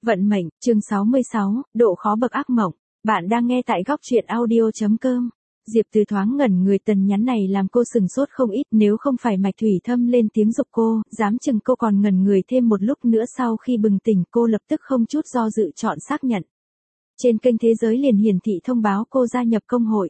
Vận mệnh, chương 66, độ khó bậc ác mộng. Bạn đang nghe tại góc truyện audio.com. Diệp Từ thoáng ngẩn người, tần nhắn này làm cô sừng sốt không ít, nếu không phải Mạch Thủy Thâm lên tiếng giục cô, dám chừng cô còn ngẩn người thêm một lúc nữa. Sau khi bừng tỉnh, cô lập tức không chút do dự chọn xác nhận. Trên kênh Thế Giới liền hiển thị thông báo cô gia nhập công hội.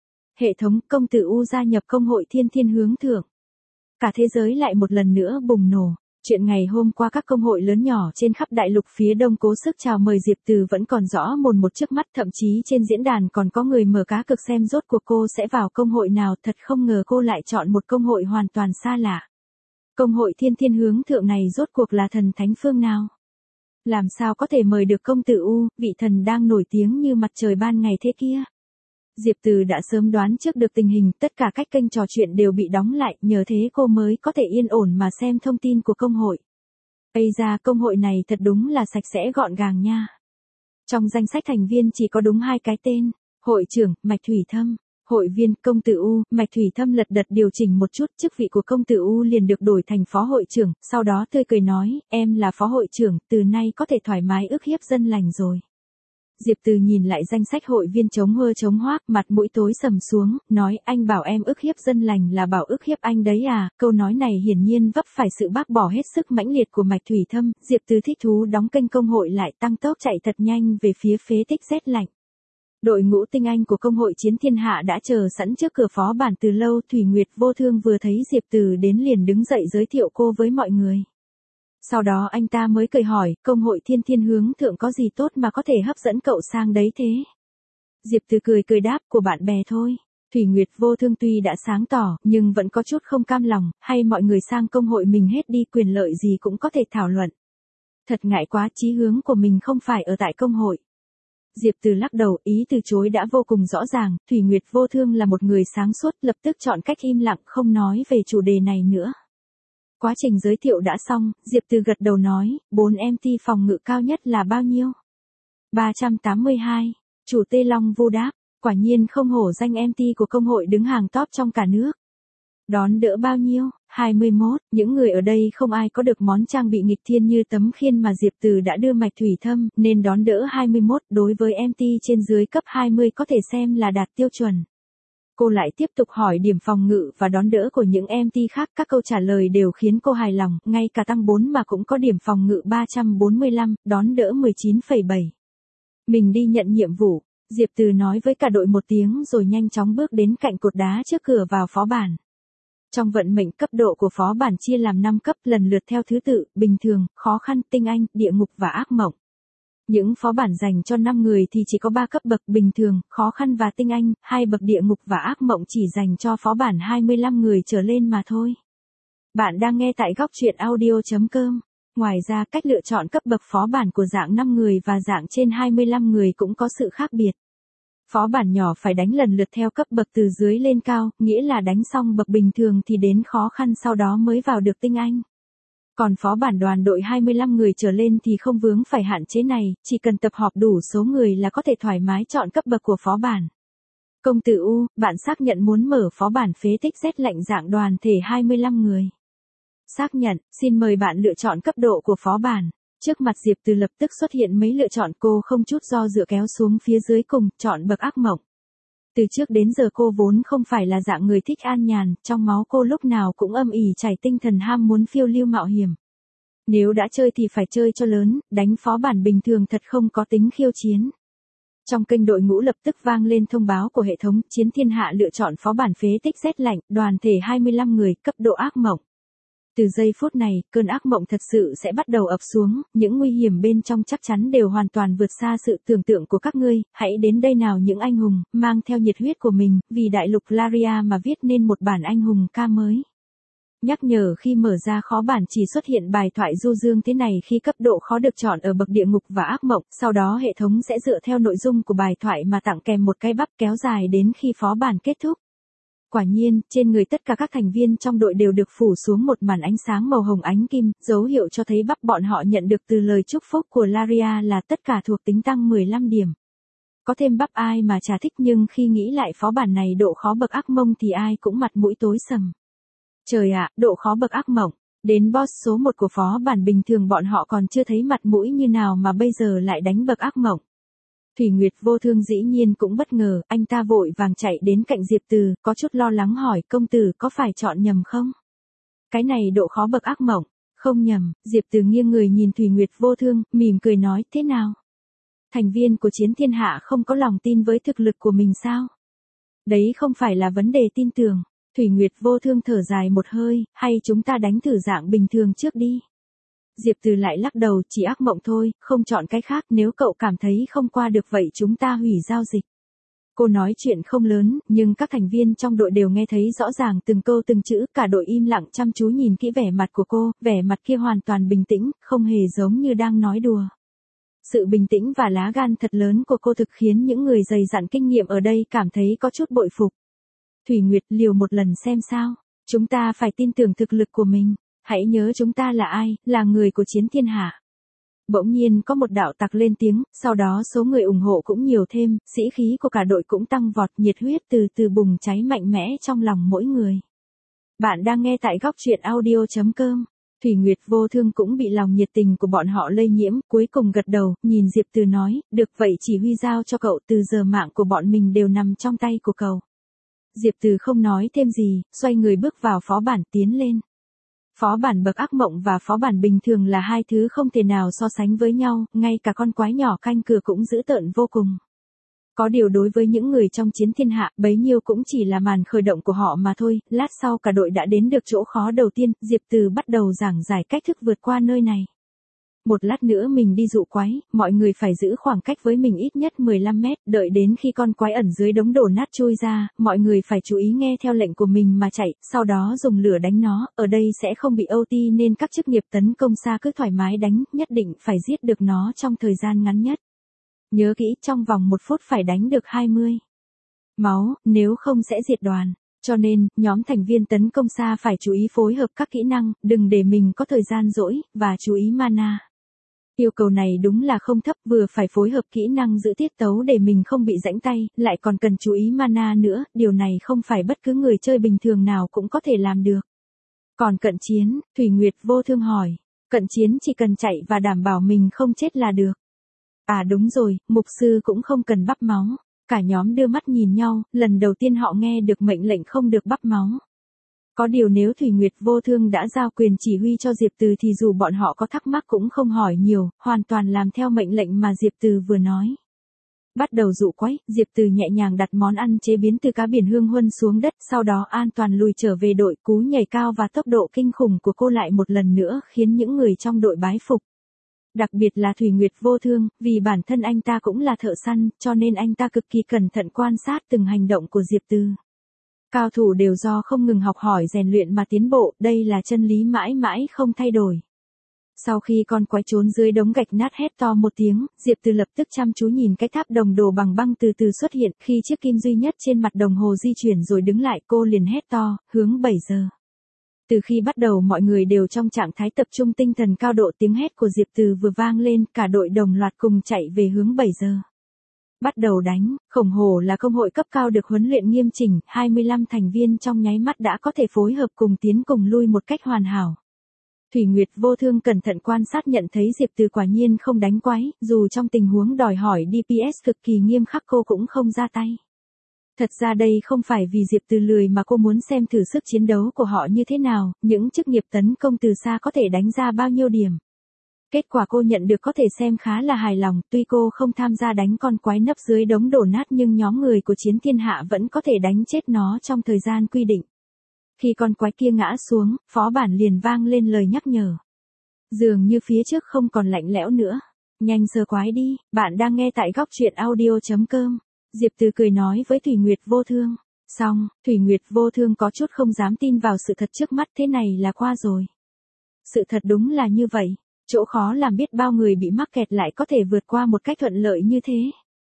Hệ thống: công tử U gia nhập công hội Thiên Thiên Hướng Thượng. Cả thế giới lại một lần nữa bùng nổ. Chuyện ngày hôm qua các công hội lớn nhỏ trên khắp đại lục phía đông cố sức chào mời Diệp Từ vẫn còn rõ mồn một trước mắt, thậm chí trên diễn đàn còn có người mở cá cược xem rốt cuộc cô sẽ vào công hội nào. Thật không ngờ cô lại chọn một công hội hoàn toàn xa lạ. Công hội Thiên Thiên Hướng Thượng này rốt cuộc là thần thánh phương nào? Làm sao có thể mời được công tử U, vị thần đang nổi tiếng như mặt trời ban ngày thế kia? Diệp Từ đã sớm đoán trước được tình hình, tất cả các kênh trò chuyện đều bị đóng lại, nhờ thế cô mới có thể yên ổn mà xem thông tin của công hội. Ây da, công hội này thật đúng là sạch sẽ gọn gàng nha. Trong danh sách thành viên chỉ có đúng 2 cái tên: hội trưởng, Mạch Thủy Thâm; hội viên, công tử U. Mạch Thủy Thâm lật đật điều chỉnh một chút, chức vị của công tử U liền được đổi thành phó hội trưởng, sau đó tươi cười nói, em là phó hội trưởng, từ nay có thể thoải mái ức hiếp dân lành rồi. Diệp Từ nhìn lại danh sách hội viên chống hơ chống hoác, mặt mũi tối sầm xuống, nói, anh bảo em ức hiếp dân lành là bảo ức hiếp anh đấy à? Câu nói này hiển nhiên vấp phải sự bác bỏ hết sức mãnh liệt của Mạch Thủy Thâm. Diệp Từ thích thú đóng kênh công hội lại, tăng tốc chạy thật nhanh về phía phế tích rét lạnh. Đội ngũ tinh anh của công hội Chiến Thiên Hạ đã chờ sẵn trước cửa phó bản từ lâu. Thủy Nguyệt Vô Thương vừa thấy Diệp Từ đến liền đứng dậy giới thiệu cô với mọi người. Sau đó anh ta mới cười hỏi, công hội Thiên Thiên Hướng Thượng có gì tốt mà có thể hấp dẫn cậu sang đấy thế? Diệp Từ cười đáp, của bạn bè thôi. Thủy Nguyệt Vô Thương tuy đã sáng tỏ, nhưng vẫn có chút không cam lòng, hay mọi người sang công hội mình hết đi, quyền lợi gì cũng có thể thảo luận. Thật ngại quá, chí hướng của mình không phải ở tại công hội. Diệp Từ lắc đầu, ý từ chối đã vô cùng rõ ràng. Thủy Nguyệt Vô Thương là một người sáng suốt, lập tức chọn cách im lặng không nói về chủ đề này nữa. Quá trình giới thiệu đã xong, Diệp Từ gật đầu nói, 4 MT phòng ngự cao nhất là bao nhiêu? 382. Chủ Tê Long Vu đáp, quả nhiên không hổ danh MT của công hội đứng hàng top trong cả nước. Đón đỡ bao nhiêu? 21. Những người ở đây không ai có được món trang bị nghịch thiên như tấm khiên mà Diệp Từ đã đưa Mạch Thủy Thâm, nên đón đỡ 21 đối với MT trên dưới cấp 20 có thể xem là đạt tiêu chuẩn. Cô lại tiếp tục hỏi điểm phòng ngự và đón đỡ của những MT khác, các câu trả lời đều khiến cô hài lòng, ngay cả tăng 4 mà cũng có điểm phòng ngự 345, đón đỡ 19,7. Mình đi nhận nhiệm vụ, Diệp Từ nói với cả đội một tiếng rồi nhanh chóng bước đến cạnh cột đá trước cửa vào phó bản. Trong vận mệnh, cấp độ của phó bản chia làm 5 cấp lần lượt theo thứ tự, bình thường, khó khăn, tinh anh, địa ngục và ác mộng. Những phó bản dành cho 5 người thì chỉ có 3 cấp bậc, bình thường, khó khăn và tinh anh, 2 bậc địa ngục và ác mộng chỉ dành cho phó bản 25 người trở lên mà thôi. Bạn đang nghe tại góc truyện audio.com. Ngoài ra, cách lựa chọn cấp bậc phó bản của dạng 5 người và dạng trên 25 người cũng có sự khác biệt. Phó bản nhỏ phải đánh lần lượt theo cấp bậc từ dưới lên cao, nghĩa là đánh xong bậc bình thường thì đến khó khăn, sau đó mới vào được tinh anh. Còn phó bản đoàn đội 25 người trở lên thì không vướng phải hạn chế này, chỉ cần tập hợp đủ số người là có thể thoải mái chọn cấp bậc của phó bản. Công tử U, bạn xác nhận muốn mở phó bản phế tích rét lạnh dạng đoàn thể 25 người. Xác nhận, xin mời bạn lựa chọn cấp độ của phó bản. Trước mặt Diệp Từ lập tức xuất hiện mấy lựa chọn, cô không chút do dự kéo xuống phía dưới cùng, chọn bậc ác mộng. Từ trước đến giờ cô vốn không phải là dạng người thích an nhàn, trong máu cô lúc nào cũng âm ỉ chảy tinh thần ham muốn phiêu lưu mạo hiểm. Nếu đã chơi thì phải chơi cho lớn, đánh phó bản bình thường thật không có tính khiêu chiến. Trong kênh đội ngũ lập tức vang lên thông báo của hệ thống, Chiến Thiên Hạ lựa chọn phó bản phế tích rét lạnh, đoàn thể 25 người, cấp độ ác mộng. Từ giây phút này, cơn ác mộng thật sự sẽ bắt đầu ập xuống, những nguy hiểm bên trong chắc chắn đều hoàn toàn vượt xa sự tưởng tượng của các ngươi. Hãy đến đây nào những anh hùng, mang theo nhiệt huyết của mình, vì đại lục Laria mà viết nên một bản anh hùng ca mới. Nhắc nhở, khi mở ra khó bản chỉ xuất hiện bài thoại du dương thế này khi cấp độ khó được chọn ở bậc địa ngục và ác mộng, sau đó hệ thống sẽ dựa theo nội dung của bài thoại mà tặng kèm một cái bắp kéo dài đến khi phó bản kết thúc. Quả nhiên, trên người tất cả các thành viên trong đội đều được phủ xuống một màn ánh sáng màu hồng ánh kim, dấu hiệu cho thấy bắp bọn họ nhận được từ lời chúc phúc của Laria là tất cả thuộc tính tăng 15 điểm. Có thêm bắp ai mà chả thích, nhưng khi nghĩ lại phó bản này độ khó bậc ác mộng thì ai cũng mặt mũi tối sầm. Trời ạ, độ khó bậc ác mộng. Đến boss số 1 của phó bản bình thường bọn họ còn chưa thấy mặt mũi như nào mà bây giờ lại đánh bậc ác mộng. Thủy Nguyệt Vô Thương dĩ nhiên cũng bất ngờ, anh ta vội vàng chạy đến cạnh Diệp Từ, có chút lo lắng hỏi công tử có phải chọn nhầm không? Cái này độ khó bậc ác mộng, không nhầm, Diệp Từ nghiêng người nhìn Thủy Nguyệt Vô Thương, mỉm cười nói thế nào? Thành viên của Chiến Thiên Hạ không có lòng tin với thực lực của mình sao? Đấy không phải là vấn đề tin tưởng. Thủy Nguyệt Vô Thương thở dài một hơi, hay chúng ta đánh thử dạng bình thường trước đi. Diệp Từ lại lắc đầu, chỉ ác mộng thôi, không chọn cái khác, nếu cậu cảm thấy không qua được vậy chúng ta hủy giao dịch. Cô nói chuyện không lớn, nhưng các thành viên trong đội đều nghe thấy rõ ràng từng câu từng chữ, cả đội im lặng chăm chú nhìn kỹ vẻ mặt của cô, vẻ mặt kia hoàn toàn bình tĩnh, không hề giống như đang nói đùa. Sự bình tĩnh và lá gan thật lớn của cô thực khiến những người dày dặn kinh nghiệm ở đây cảm thấy có chút bội phục. Thủy Nguyệt, liều một lần xem sao, chúng ta phải tin tưởng thực lực của mình, hãy nhớ chúng ta là ai, là người của Chiến Thiên Hạ. Bỗng nhiên có một đạo tặc lên tiếng, sau đó số người ủng hộ cũng nhiều thêm, sĩ khí của cả đội cũng tăng vọt, nhiệt huyết từ từ bùng cháy mạnh mẽ trong lòng mỗi người. Bạn đang nghe tại góc truyện audio.com. Thủy Nguyệt Vô Thương cũng bị lòng nhiệt tình của bọn họ lây nhiễm, cuối cùng gật đầu, nhìn Diệp Từ nói, được vậy chỉ huy giao cho cậu, từ giờ mạng của bọn mình đều nằm trong tay của cậu. Diệp Từ không nói thêm gì, xoay người bước vào phó bản tiến lên. Phó bản bậc ác mộng và phó bản bình thường là hai thứ không thể nào so sánh với nhau, ngay cả con quái nhỏ canh cửa cũng dữ tợn vô cùng. Có điều đối với những người trong Chiến Thiên Hạ, bấy nhiêu cũng chỉ là màn khởi động của họ mà thôi, lát sau cả đội đã đến được chỗ khó đầu tiên, Diệp Từ bắt đầu giảng giải cách thức vượt qua nơi này. Một lát nữa mình đi dụ quái, mọi người phải giữ khoảng cách với mình ít nhất 15 mét, đợi đến khi con quái ẩn dưới đống đổ nát chui ra, mọi người phải chú ý nghe theo lệnh của mình mà chạy, sau đó dùng lửa đánh nó, ở đây sẽ không bị OT nên các chức nghiệp tấn công xa cứ thoải mái đánh, nhất định phải giết được nó trong thời gian ngắn nhất. Nhớ kỹ, trong vòng 1 phút phải đánh được 20 máu, nếu không sẽ diệt đoàn. Cho nên, nhóm thành viên tấn công xa phải chú ý phối hợp các kỹ năng, đừng để mình có thời gian rỗi, và chú ý mana. Yêu cầu này đúng là không thấp, vừa phải phối hợp kỹ năng giữ tiết tấu để mình không bị rãnh tay, lại còn cần chú ý mana nữa, điều này không phải bất cứ người chơi bình thường nào cũng có thể làm được. Còn cận chiến, Thủy Nguyệt Vô Thương hỏi, cận chiến chỉ cần chạy và đảm bảo mình không chết là được. À đúng rồi, mục sư cũng không cần bắp máu. Cả nhóm đưa mắt nhìn nhau, lần đầu tiên họ nghe được mệnh lệnh không được bắp máu. Có điều nếu Thủy Nguyệt Vô Thương đã giao quyền chỉ huy cho Diệp Từ thì dù bọn họ có thắc mắc cũng không hỏi nhiều, hoàn toàn làm theo mệnh lệnh mà Diệp Từ vừa nói. Bắt đầu dụ quái, Diệp Từ nhẹ nhàng đặt món ăn chế biến từ cá biển hương huân xuống đất, sau đó an toàn lùi trở về đội, cú nhảy cao và tốc độ kinh khủng của cô lại một lần nữa khiến những người trong đội bái phục. Đặc biệt là Thủy Nguyệt Vô Thương, vì bản thân anh ta cũng là thợ săn, cho nên anh ta cực kỳ cẩn thận quan sát từng hành động của Diệp Từ. Cao thủ đều do không ngừng học hỏi rèn luyện mà tiến bộ, đây là chân lý mãi mãi không thay đổi. Sau khi con quái trốn dưới đống gạch nát hét to một tiếng, Diệp Từ lập tức chăm chú nhìn cái tháp đồng đồ bằng băng từ từ xuất hiện, khi chiếc kim duy nhất trên mặt đồng hồ di chuyển rồi đứng lại, cô liền hét to, hướng 7 giờ. Từ khi bắt đầu mọi người đều trong trạng thái tập trung tinh thần cao độ, tiếng hét của Diệp Từ vừa vang lên, cả đội đồng loạt cùng chạy về hướng 7 giờ. Bắt đầu đánh, khổng hổ là công hội cấp cao được huấn luyện nghiêm chỉnh, 25 thành viên trong nháy mắt đã có thể phối hợp cùng tiến cùng lui một cách hoàn hảo. Thủy Nguyệt Vô Thương cẩn thận quan sát nhận thấy Diệp Từ quả nhiên không đánh quái, dù trong tình huống đòi hỏi DPS cực kỳ nghiêm khắc cô cũng không ra tay. Thật ra đây không phải vì Diệp Từ lười mà cô muốn xem thử sức chiến đấu của họ như thế nào, những chức nghiệp tấn công từ xa có thể đánh ra bao nhiêu điểm. Kết quả cô nhận được có thể xem khá là hài lòng, tuy cô không tham gia đánh con quái nấp dưới đống đổ nát nhưng nhóm người của Chiến Thiên Hạ vẫn có thể đánh chết nó trong thời gian quy định. Khi con quái kia ngã xuống, phó bản liền vang lên lời nhắc nhở. Dường như phía trước không còn lạnh lẽo nữa. Nhanh sờ quái đi, bạn đang nghe tại góc truyện audio.com. Diệp Từ cười nói với Thủy Nguyệt Vô Thương. Xong, Thủy Nguyệt Vô Thương có chút không dám tin vào sự thật trước mắt, thế này là qua rồi. Sự thật đúng là như vậy, chỗ khó làm biết bao người bị mắc kẹt lại có thể vượt qua một cách thuận lợi như thế.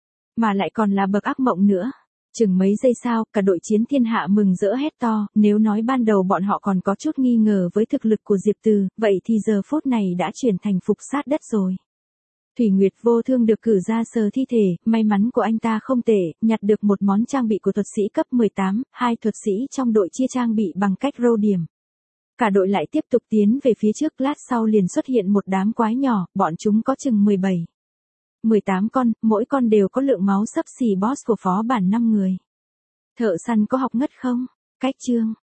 Mà lại còn là bậc ác mộng nữa. Chừng mấy giây sau, cả đội Chiến Thiên Hạ mừng rỡ hét to, nếu nói ban đầu bọn họ còn có chút nghi ngờ với thực lực của Diệp Từ, vậy thì giờ phút này đã chuyển thành phục sát đất rồi. Thủy Nguyệt Vô Thương được cử ra sờ thi thể, may mắn của anh ta không tệ, nhặt được một món trang bị của thuật sĩ cấp 18, hai thuật sĩ trong đội chia trang bị bằng cách rô điểm. Cả đội lại tiếp tục tiến về phía trước, lát sau liền xuất hiện một đám quái nhỏ, bọn chúng có chừng 18 con, mỗi con đều có lượng máu xấp xỉ boss của phó bản 5 người. Thợ săn có học ngất không? Cách chương